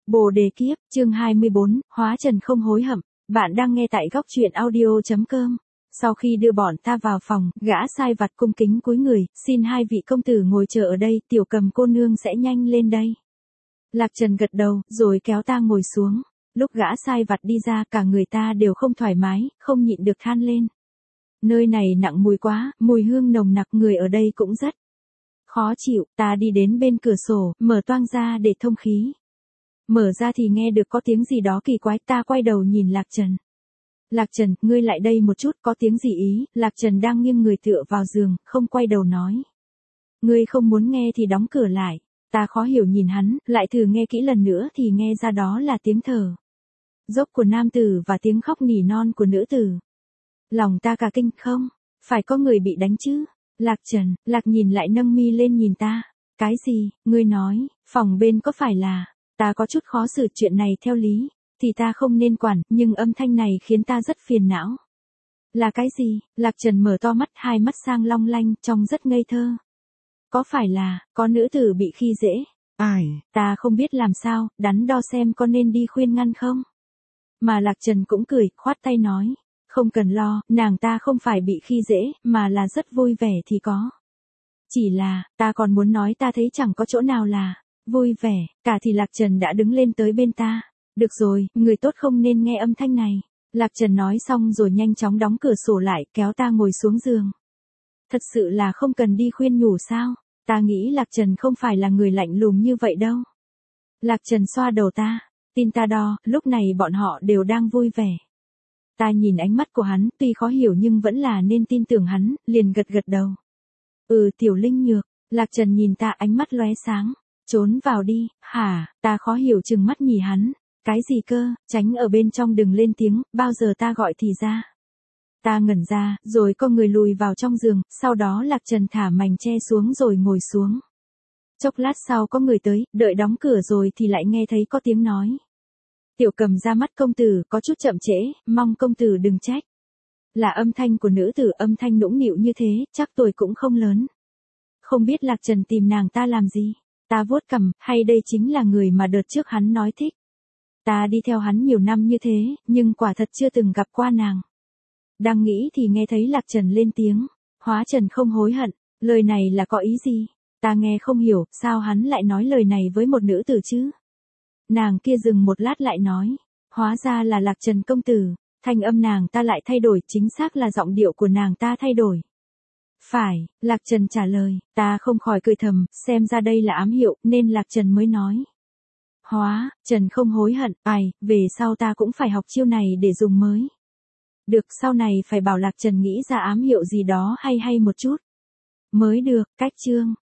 Bồ đề kiếp, chương 24, hóa trần không hối hận. Bạn đang nghe tại góc truyện audio.com. Sau khi đưa bọn ta vào phòng, gã sai vặt cung kính cúi người, xin hai vị công tử ngồi chờ ở đây, tiểu cầm cô nương sẽ nhanh lên đây. Lạc Trần gật đầu, rồi kéo ta ngồi xuống. Lúc gã sai vặt đi ra, cả người ta đều không thoải mái, không nhịn được than lên. Nơi này nặng mùi quá, mùi hương nồng nặc, người ở đây cũng rất khó chịu. Ta đi đến bên cửa sổ, mở toang ra để thông khí. Mở ra thì nghe được có tiếng gì đó kỳ quái, ta quay đầu nhìn Lạc Trần. Lạc Trần, ngươi lại đây một chút, có tiếng gì ý? Lạc Trần đang nghiêng người tựa vào giường, không quay đầu nói. Ngươi không muốn nghe thì đóng cửa lại. Ta khó hiểu nhìn hắn, lại thử nghe kỹ lần nữa thì nghe ra đó là tiếng thở dốc của nam tử và tiếng khóc nỉ non của nữ tử. Lòng ta cả kinh, không, phải có người bị đánh chứ? Lạc Trần, Lạc nhìn lại nâng mi lên nhìn ta. Cái gì, ngươi nói, phòng bên có phải là... Ta có chút khó xử, chuyện này theo lý thì ta không nên quản, nhưng âm thanh này khiến ta rất phiền não. Là cái gì? Lạc Trần mở to mắt, hai mắt sang long lanh, trông rất ngây thơ. Có phải là, có nữ tử bị khi dễ? Ai? Ta không biết làm sao, đắn đo xem có nên đi khuyên ngăn không? Mà Lạc Trần cũng cười, khoát tay nói. Không cần lo, nàng ta không phải bị khi dễ, mà là rất vui vẻ thì có. Chỉ là, ta còn muốn nói ta thấy chẳng có chỗ nào là vui vẻ, cả thì Lạc Trần đã đứng lên tới bên ta. Được rồi, người tốt không nên nghe âm thanh này. Lạc Trần nói xong rồi nhanh chóng đóng cửa sổ lại, kéo ta ngồi xuống giường. Thật sự là không cần đi khuyên nhủ sao? Ta nghĩ Lạc Trần không phải là người lạnh lùng như vậy đâu. Lạc Trần xoa đầu ta. Tin ta đo, lúc này bọn họ đều đang vui vẻ. Ta nhìn ánh mắt của hắn, tuy khó hiểu nhưng vẫn là nên tin tưởng hắn, liền gật gật đầu. Tiểu Linh Nhược. Lạc Trần nhìn ta, ánh mắt lóe sáng. Trốn vào đi, hả? Ta khó hiểu chừng mắt nhìn hắn. Cái gì cơ? Tránh ở bên trong đừng lên tiếng, bao giờ ta gọi thì ra. Ta ngẩn ra, rồi có người lùi vào trong giường, sau đó Lạc Trần thả mành che xuống rồi ngồi xuống. Chốc lát sau có người tới, đợi đóng cửa rồi thì lại nghe thấy có tiếng nói. Tiểu Cầm ra mắt công tử, có chút chậm trễ, mong công tử đừng trách. Là âm thanh của nữ tử, âm thanh nũng nịu như thế, chắc tuổi cũng không lớn. Không biết Lạc Trần tìm nàng ta làm gì? Ta vuốt cằm, hay đây chính là người mà đợt trước hắn nói thích. Ta đi theo hắn nhiều năm như thế, nhưng quả thật chưa từng gặp qua nàng. Đang nghĩ thì nghe thấy Lạc Trần lên tiếng. Hóa trần không hối hận, lời này là có ý gì? Ta nghe không hiểu, sao hắn lại nói lời này với một nữ tử chứ? Nàng kia dừng một lát lại nói. Hóa ra là Lạc Trần công tử. Thanh âm nàng ta lại thay đổi, chính xác là giọng điệu của nàng ta thay đổi. Phải, Lạc Trần trả lời, ta không khỏi cười thầm, xem ra đây là ám hiệu, nên Lạc Trần mới nói. Hóa, Trần không hối hận, về sau ta cũng phải học chiêu này để dùng mới. Được, sau này phải bảo Lạc Trần nghĩ ra ám hiệu gì đó hay một chút. Mới được, cách chương.